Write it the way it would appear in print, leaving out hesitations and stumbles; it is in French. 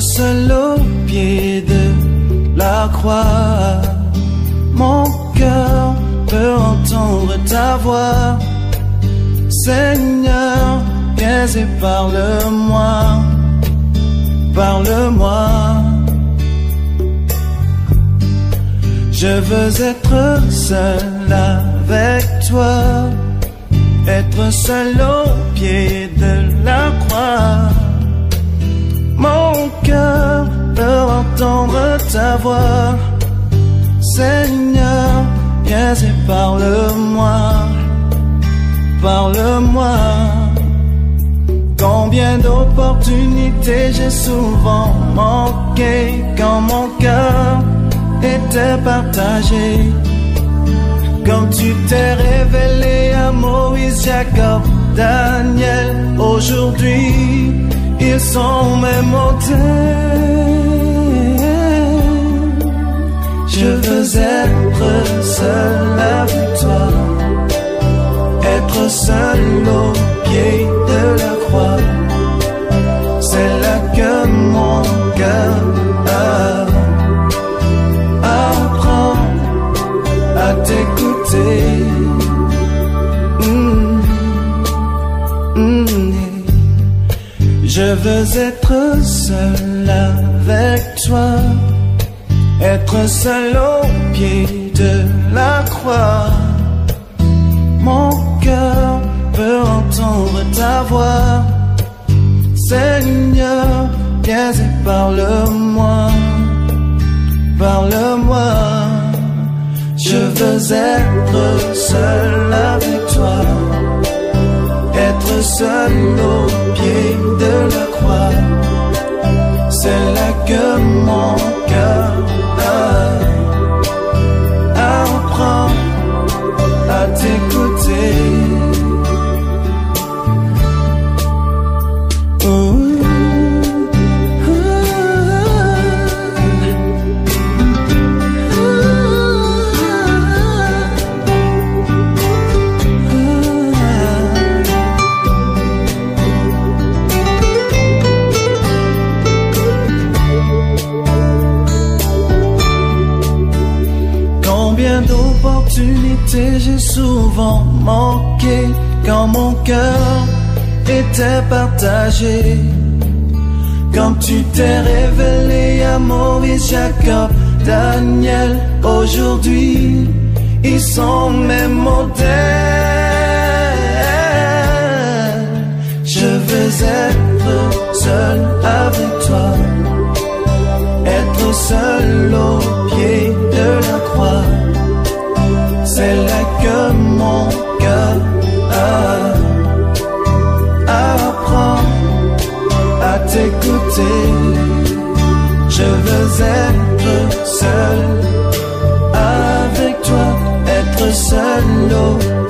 seul au pied de la croix. Mon cœur peut entendre ta voix. Seigneur, viens et parle-moi, parle-moi. Je veux être seul avec toi, être seul au pied de la croix. Mon cœur peut entendre ta voix. Seigneur, viens et parle-moi, parle-moi. Combien d'opportunités j'ai souvent manqué quand mon cœur était partagé. Comme tu t'es révélé à Moïse, Jacob, Daniel, aujourd'hui ils sont mes modèles. Je veux être seul avec toi, être seul au pied de la croix. C'est là que mon cœur apprend à t'écouter. Je veux être seul avec toi, être seul au pied de la croix. Mon cœur peut entendre ta voix. Seigneur, viens et parle-moi, parle-moi. Je veux être seul avec toi, être seul au pied de la croix. C'est là que mon cœur apprend à t'écouter. Combien d'opportunités j'ai souvent manqué quand mon cœur était partagé. Comme tu t'es révélé à Moïse, Jacob, Daniel, aujourd'hui ils sont mes modèles. Je veux être seul avec toi, être seul au pied de la croix. C'est là que mon cœur apprend à t'écouter. Je veux être seul avec toi, être seul au